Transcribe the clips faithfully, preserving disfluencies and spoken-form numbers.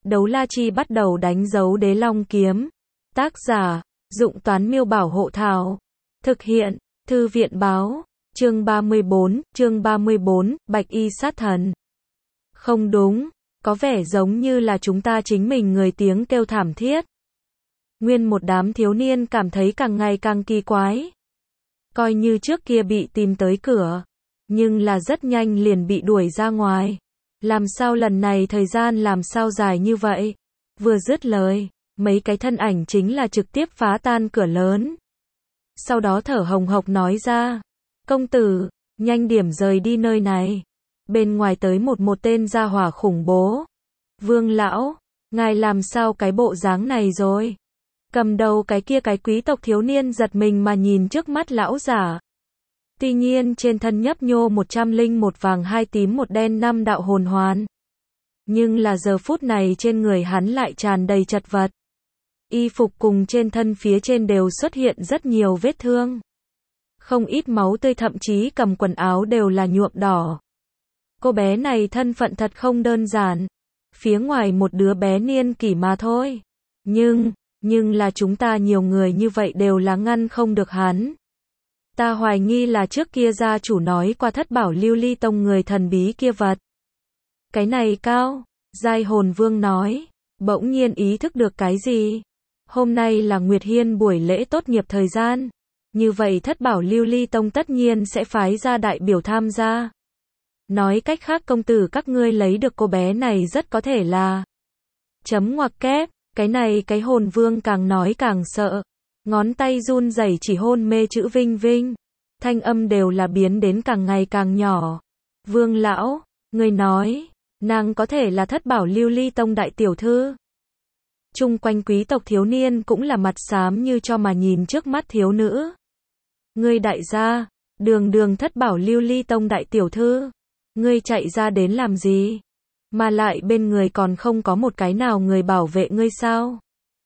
Đấu la chi bắt đầu đánh dấu đế long kiếm. Tác giả, Dụng Toán Miêu Bảo Hộ Thảo. Thực hiện, Thư viện Báo. Chương ba mươi bốn, chương ba mươi bốn, Bạch Y sát thần. Không đúng, có vẻ giống như là chúng ta chính mình người tiếng kêu thảm thiết. Nguyên một đám thiếu niên cảm thấy càng ngày càng kỳ quái. Coi như trước kia bị tìm tới cửa, nhưng là rất nhanh liền bị đuổi ra ngoài. Làm sao lần này thời gian làm sao dài như vậy? Vừa dứt lời, mấy cái thân ảnh chính là trực tiếp phá tan cửa lớn. Sau đó thở hồng hộc nói ra, công tử, nhanh điểm rời đi nơi này. Bên ngoài tới một một tên gia hỏa khủng bố. Vương lão, ngài làm sao cái bộ dáng này rồi? Cầm đầu cái kia cái quý tộc thiếu niên giật mình mà nhìn trước mắt lão giả. Tuy nhiên trên thân nhấp nhô một trăm linh một vàng hai tím một đen năm đạo hồn hoàn. Nhưng là giờ phút này trên người hắn lại tràn đầy chật vật. Y phục cùng trên thân phía trên đều xuất hiện rất nhiều vết thương. Không ít máu tươi, thậm chí cầm quần áo đều là nhuộm đỏ. Cô bé này thân phận thật không đơn giản. Phía ngoài một đứa bé niên kỷ mà thôi. Nhưng, nhưng là chúng ta nhiều người như vậy đều là ngăn không được hắn. Ta hoài nghi là trước kia gia chủ nói qua thất bảo lưu ly tông người thần bí kia vật. Cái này cao, giai hồn vương nói, bỗng nhiên ý thức được cái gì. Hôm nay là Nguyệt Hiên buổi lễ tốt nghiệp thời gian. Như vậy thất bảo lưu ly tông tất nhiên sẽ phái ra đại biểu tham gia. Nói cách khác công tử các ngươi lấy được cô bé này rất có thể là chấm ngoặc kép. Cái này cái hồn vương càng nói càng sợ. Ngón tay run rẩy chỉ hôn mê chữ vinh vinh. Thanh âm đều là biến đến càng ngày càng nhỏ. Vương lão, người nói, nàng có thể là thất bảo lưu ly tông đại tiểu thư. Chung quanh quý tộc thiếu niên cũng là mặt xám như cho mà nhìn trước mắt thiếu nữ. Ngươi đại gia, đường đường thất bảo lưu ly tông đại tiểu thư. Ngươi chạy ra đến làm gì? Mà lại bên người còn không có một cái nào người bảo vệ ngươi sao?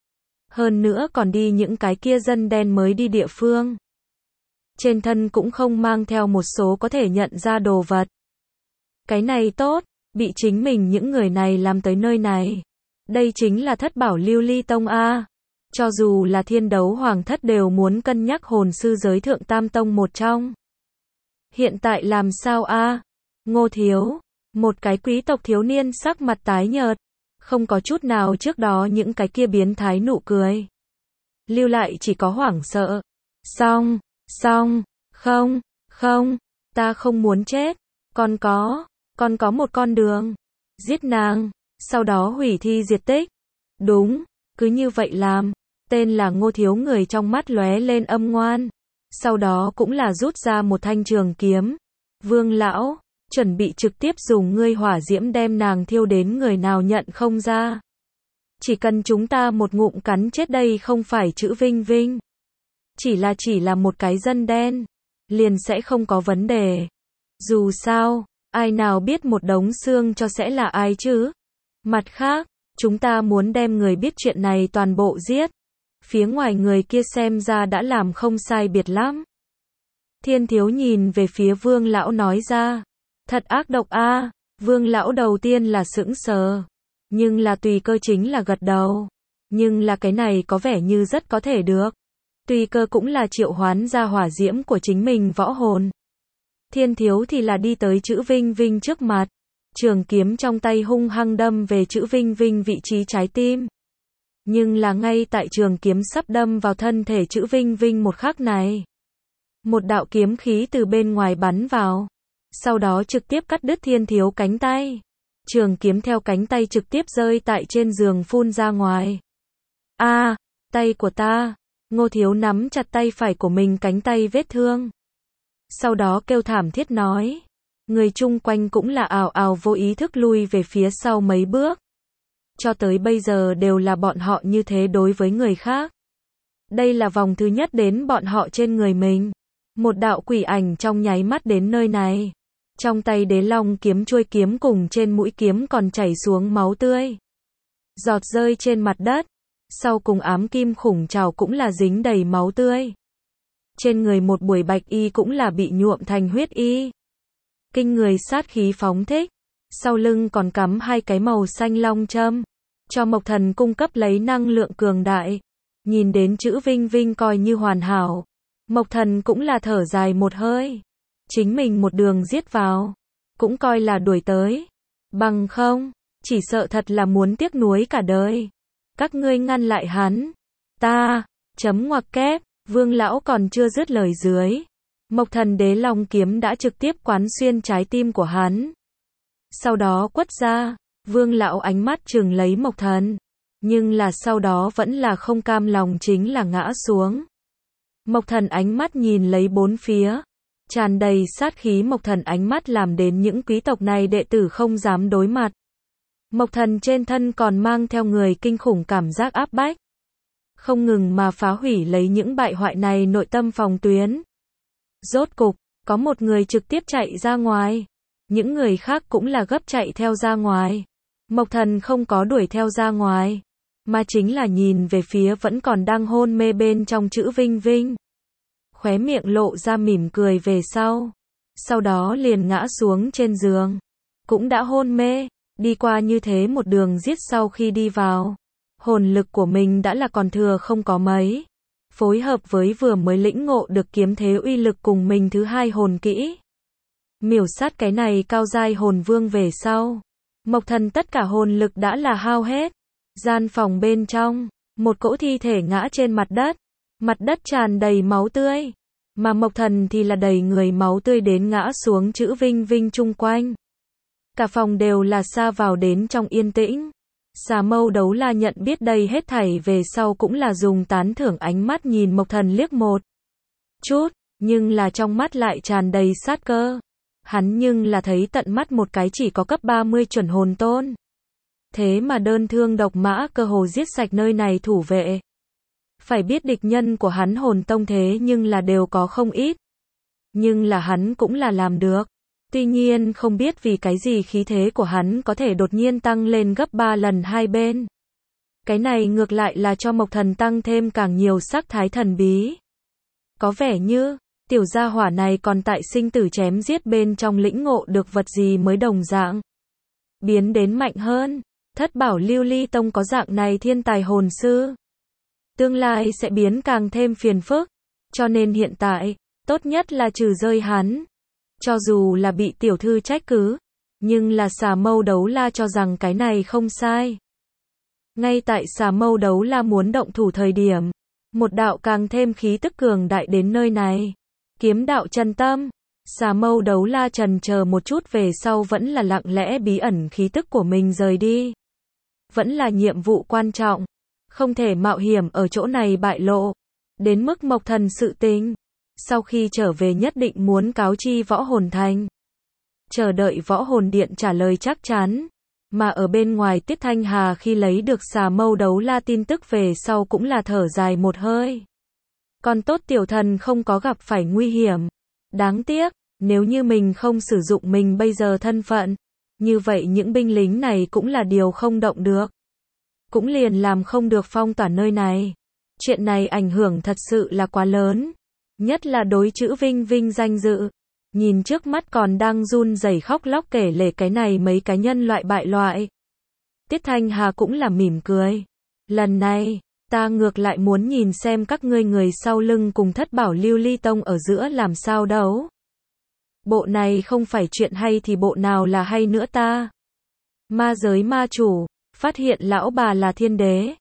Hơn nữa còn đi những cái kia dân đen mới đi địa phương. Trên thân cũng không mang theo một số có thể nhận ra đồ vật. Cái này tốt, bị chính mình những người này làm tới nơi này. Đây chính là thất bảo lưu ly tông A. Cho dù là thiên đấu hoàng thất đều muốn cân nhắc hồn sư giới thượng tam tông một trong. Hiện tại làm sao A? Ngô thiếu, một cái quý tộc thiếu niên sắc mặt tái nhợt. Không có chút nào trước đó những cái kia biến thái nụ cười. Lưu lại chỉ có hoảng sợ. Xong, xong, không, không, ta không muốn chết. Còn có, còn có một con đường. Giết nàng, sau đó hủy thi diệt tích. Đúng, cứ như vậy làm. Tên là Ngô thiếu người trong mắt lóe lên âm ngoan. Sau đó cũng là rút ra một thanh trường kiếm. Vương lão, chuẩn bị trực tiếp dùng ngươi hỏa diễm đem nàng thiêu đến người nào nhận không ra. Chỉ cần chúng ta một ngụm cắn chết đây không phải chữ vinh vinh. Chỉ là chỉ là một cái dân đen. Liền sẽ không có vấn đề. Dù sao, ai nào biết một đống xương cho sẽ là ai chứ? Mặt khác, chúng ta muốn đem người biết chuyện này toàn bộ giết. Phía ngoài người kia xem ra đã làm không sai biệt lắm. Thiên thiếu nhìn về phía vương lão nói ra. Thật ác độc a. Vương lão đầu tiên là sững sờ. Nhưng là tùy cơ chính là gật đầu. Nhưng là cái này có vẻ như rất có thể được. Tùy cơ cũng là triệu hoán ra hỏa diễm của chính mình võ hồn. Thiên thiếu thì là đi tới chữ vinh vinh trước mặt. Trường kiếm trong tay hung hăng đâm về chữ vinh vinh vị trí trái tim. Nhưng là ngay tại trường kiếm sắp đâm vào thân thể chữ vinh vinh một khắc này. Một đạo kiếm khí từ bên ngoài bắn vào. Sau đó trực tiếp cắt đứt thiên thiếu cánh tay. Trường kiếm theo cánh tay trực tiếp rơi tại trên giường phun ra ngoài. A, tay của ta. Ngô thiếu nắm chặt tay phải của mình cánh tay vết thương. Sau đó kêu thảm thiết nói. Người chung quanh cũng là ào ào vô ý thức lui về phía sau mấy bước. Cho tới bây giờ đều là bọn họ như thế đối với người khác. Đây là vòng thứ nhất đến bọn họ trên người mình. Một đạo quỷ ảnh trong nháy mắt đến nơi này. Trong tay đế long kiếm chuôi kiếm cùng trên mũi kiếm còn chảy xuống máu tươi. Giọt rơi trên mặt đất. Sau cùng ám kim khủng trảo cũng là dính đầy máu tươi. Trên người một buổi bạch y cũng là bị nhuộm thành huyết y. Kinh người sát khí phóng thích. Sau lưng còn cắm hai cái màu xanh long châm. cho Mộc Thần cung cấp lấy năng lượng cường đại. Nhìn đến chữ Vinh Vinh coi như hoàn hảo, Mộc Thần cũng là thở dài một hơi. Chính mình một đường giết vào, cũng coi là đuổi tới. Bằng không, chỉ sợ thật là muốn tiếc nuối cả đời. Các ngươi ngăn lại hắn. Ta, chấm ngoặc kép, Vương lão còn chưa dứt lời dưới. Mộc Thần Đế Long kiếm đã trực tiếp quán xuyên trái tim của hắn. Sau đó quất ra, Vương lão ánh mắt trừng lấy Mộc Thần. Nhưng là sau đó vẫn là không cam lòng chính là ngã xuống. Mộc Thần ánh mắt nhìn lấy bốn phía. Tràn đầy sát khí Mộc Thần ánh mắt làm đến những quý tộc này đệ tử không dám đối mặt. Mộc Thần trên thân còn mang theo người kinh khủng cảm giác áp bách. Không ngừng mà phá hủy lấy những bại hoại này nội tâm phòng tuyến. Rốt cục, có một người trực tiếp chạy ra ngoài. Những người khác cũng là gấp chạy theo ra ngoài. Mộc Thần không có đuổi theo ra ngoài, mà chính là nhìn về phía vẫn còn đang hôn mê bên trong chữ Vinh Vinh. Khóe miệng lộ ra mỉm cười về sau. Sau đó liền ngã xuống trên giường. Cũng đã hôn mê, đi qua như thế một đường giết sau khi đi vào. Hồn lực của mình đã là còn thừa không có mấy. Phối hợp với vừa mới lĩnh ngộ được kiếm thế uy lực cùng mình thứ hai hồn kỹ. Miểu sát cái này cao giai hồn vương về sau. Mộc Thần tất cả hồn lực đã là hao hết. Gian phòng bên trong, một cỗ thi thể ngã trên mặt đất. Mặt đất tràn đầy máu tươi. Mà Mộc Thần thì là đầy người máu tươi đến ngã xuống chữ Vinh Vinh chung quanh. Cả phòng đều là sa vào đến trong yên tĩnh. Xà Mâu Đấu La nhận biết đây hết thảy về sau cũng là dùng tán thưởng ánh mắt nhìn Mộc Thần liếc một chút, nhưng là trong mắt lại tràn đầy sát cơ. Hắn nhưng là thấy tận mắt một cái chỉ có cấp ba mươi chuẩn hồn tôn. Thế mà đơn thương độc mã cơ hồ giết sạch nơi này thủ vệ. Phải biết địch nhân của hắn hồn tông thế nhưng là đều có không ít. Nhưng là hắn cũng là làm được. Tuy nhiên không biết vì cái gì khí thế của hắn có thể đột nhiên tăng lên gấp ba lần hai bên. Cái này ngược lại là cho Mộc Thần tăng thêm càng nhiều sắc thái thần bí. Có vẻ như, tiểu gia hỏa này còn tại sinh tử chém giết bên trong lĩnh ngộ được vật gì mới đồng dạng. Biến đến mạnh hơn, Thất Bảo Lưu Ly Tông có dạng này thiên tài hồn sư. Tương lai sẽ biến càng thêm phiền phức, cho nên hiện tại, tốt nhất là trừ rơi hắn. Cho dù là bị tiểu thư trách cứ, nhưng là Xà Mâu Đấu La cho rằng cái này không sai. Ngay tại Xà Mâu Đấu La muốn động thủ thời điểm, một đạo càng thêm khí tức cường đại đến nơi này. Kiếm đạo chân tâm. Xà Mâu Đấu La trần chờ một chút về sau vẫn là lặng lẽ bí ẩn khí tức của mình rời đi. Vẫn là nhiệm vụ quan trọng, không thể mạo hiểm ở chỗ này bại lộ. Đến mức Mộc Thần sự tình, sau khi trở về nhất định muốn cáo chi Võ Hồn Thành. Chờ đợi Võ Hồn Điện trả lời chắc chắn. Mà ở bên ngoài Tiết Thanh Hà khi lấy được Xà Mâu Đấu La tin tức về sau cũng là thở dài một hơi. Còn tốt tiểu thần không có gặp phải nguy hiểm. Đáng tiếc, nếu như mình không sử dụng mình bây giờ thân phận, như vậy những binh lính này cũng là điều không động được. Cũng liền làm không được phong tỏa nơi này. Chuyện này ảnh hưởng thật sự là quá lớn. Nhất là đối chữ Vinh Vinh danh dự. Nhìn trước mắt còn đang run rẩy khóc lóc kể lể cái này mấy cái nhân loại bại loại. Tiết Thanh Hà cũng là mỉm cười. Lần này, ta ngược lại muốn nhìn xem các ngươi người sau lưng cùng Thất Bảo Lưu Ly Tông ở giữa làm sao đấu. Bộ này không phải chuyện hay thì bộ nào là hay nữa ta. Ma giới ma chủ, phát hiện lão bà là thiên đế.